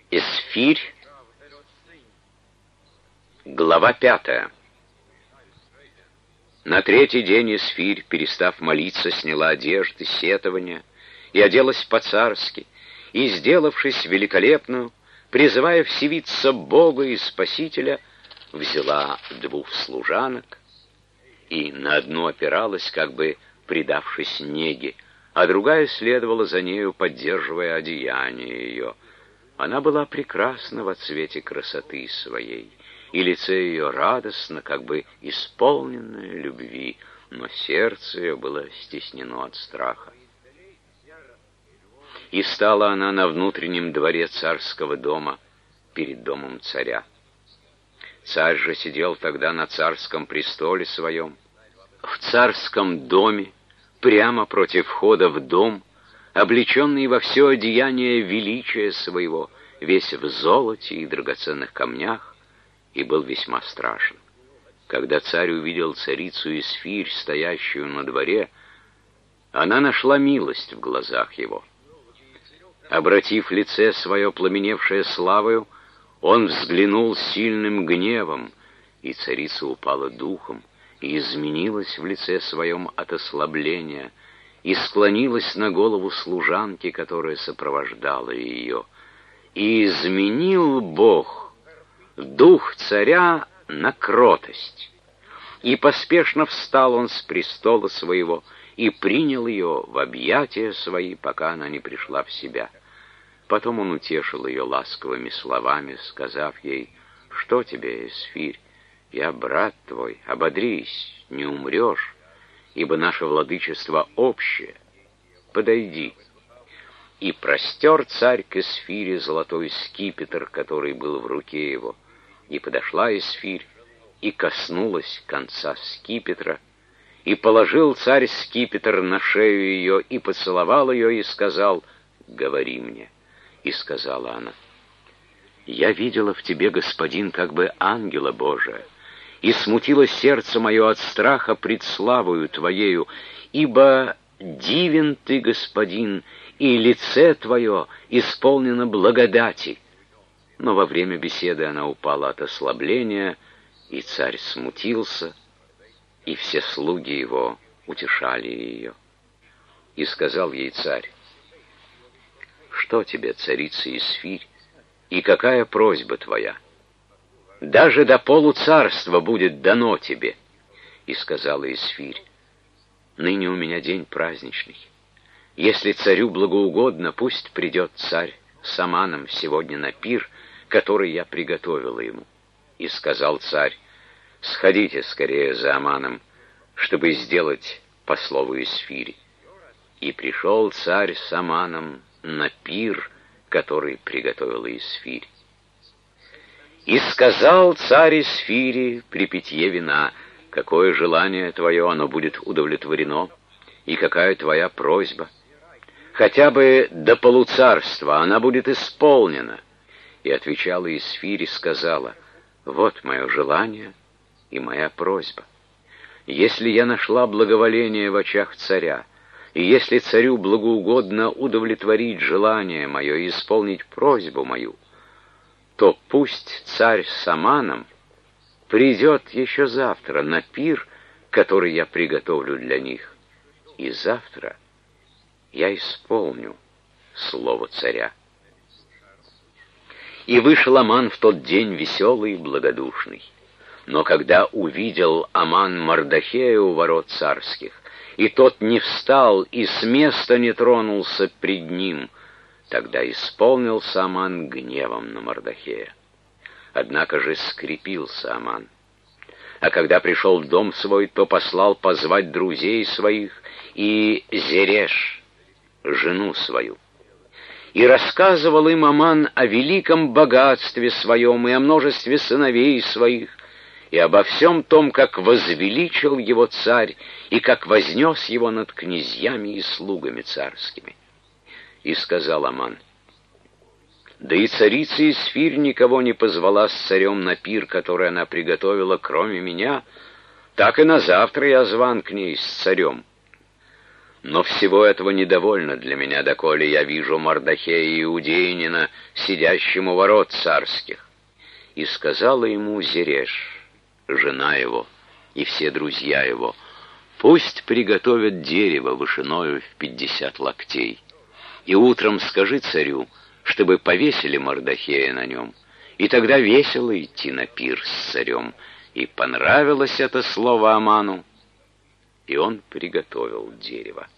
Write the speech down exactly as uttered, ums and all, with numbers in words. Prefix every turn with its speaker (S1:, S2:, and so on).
S1: Эсфирь, глава пятая. На третий день Эсфирь, перестав молиться, сняла одежды, сетования и оделась по-царски, и, сделавшись великолепную, призывая всевидца Бога и Спасителя, взяла двух служанок и на одну опиралась, как бы предавшись неге, а другая следовала за нею, поддерживая одеяние ее. Она была прекрасна во цвете красоты своей, и лице ее радостно, как бы исполненное любви, но сердце ее было стеснено от страха. И стала она на внутреннем дворе царского дома, перед домом царя. Царь же сидел тогда на царском престоле своем, в царском доме, прямо против входа в дом, облеченный во все одеяние величия своего, весь в золоте и драгоценных камнях, и был весьма страшен. Когда царь увидел царицу Эсфирь, стоящую на дворе, она нашла милость в глазах его. Обратив лице свое, пламеневшее славою, он взглянул с сильным гневом, и царица упала духом, и изменилась в лице своем от ослабления, и склонилась на голову служанки, которая сопровождала ее. И изменил Бог дух царя на кротость, и поспешно встал он с престола своего и принял ее в объятия свои, пока она не пришла в себя. Потом он утешил ее ласковыми словами, сказав ей: «Что тебе, Эсфирь? Я брат твой, ободрись, не умрешь, ибо наше владычество общее. Подойди». И простер царь к Эсфире золотой скипетр, который был в руке его. И подошла Эсфирь, и коснулась конца скипетра, и положил царь скипетр на шею ее, и поцеловал ее, и сказал: «Говори мне». И сказала она: «Я видела в тебе, господин, как бы ангела Божия, и смутилось сердце мое от страха пред славою твоею, ибо дивен ты, господин, и лице твое исполнено благодати». Но во время беседы она упала от ослабления, и царь смутился, и все слуги его утешали ее. И сказал ей царь: «Что тебе, царица Эсфирь, и какая просьба твоя? Даже до полуцарства будет дано тебе». И сказала Эсфирь: «Ныне у меня день праздничный. Если царю благоугодно, пусть придет царь с Аманом сегодня на пир, который я приготовила ему». И сказал царь: «Сходите скорее за Аманом, чтобы сделать по слову Эсфири». И пришел царь с Аманом на пир, который приготовила Эсфирь. И сказал царь Эсфири при питье вина: «Какое желание твое, оно будет удовлетворено, и какая твоя просьба? Хотя бы до полуцарства она будет исполнена». И отвечала Эсфирь и сказала: «Вот мое желание и моя просьба. Если я нашла благоволение в очах царя, и если царю благоугодно удовлетворить желание мое и исполнить просьбу мою, то пусть царь с Аманом придет еще завтра на пир, который я приготовлю для них, и завтра я исполню слово царя». И вышел Аман в тот день веселый и благодушный. Но когда увидел Аман Мордохея у ворот царских, и тот не встал и с места не тронулся пред ним, тогда исполнился Аман гневом на Мордохея. Однако же скрепился Аман. А когда пришел в дом свой, то послал позвать друзей своих и Зереш, жену свою. И рассказывал им Аман о великом богатстве своем и о множестве сыновей своих, и обо всем том, как возвеличил его царь, и как вознес его над князьями и слугами царскими. И сказал Аман: «Да и царица Эсфирь никого не позвала с царем на пир, который она приготовила, кроме меня, так и на завтра я зван к ней с царем. Но всего этого недовольно для меня, доколе я вижу Мардохея Иудеянина, сидящему у ворот царских». И сказала ему Зереш, жена его, и все друзья его: «Пусть приготовят дерево вышиною в пятьдесят локтей, и утром скажи царю, чтобы повесили Мардохея на нем, и тогда весело идти на пир с царем». И понравилось это слово Аману, и он приготовил дерево.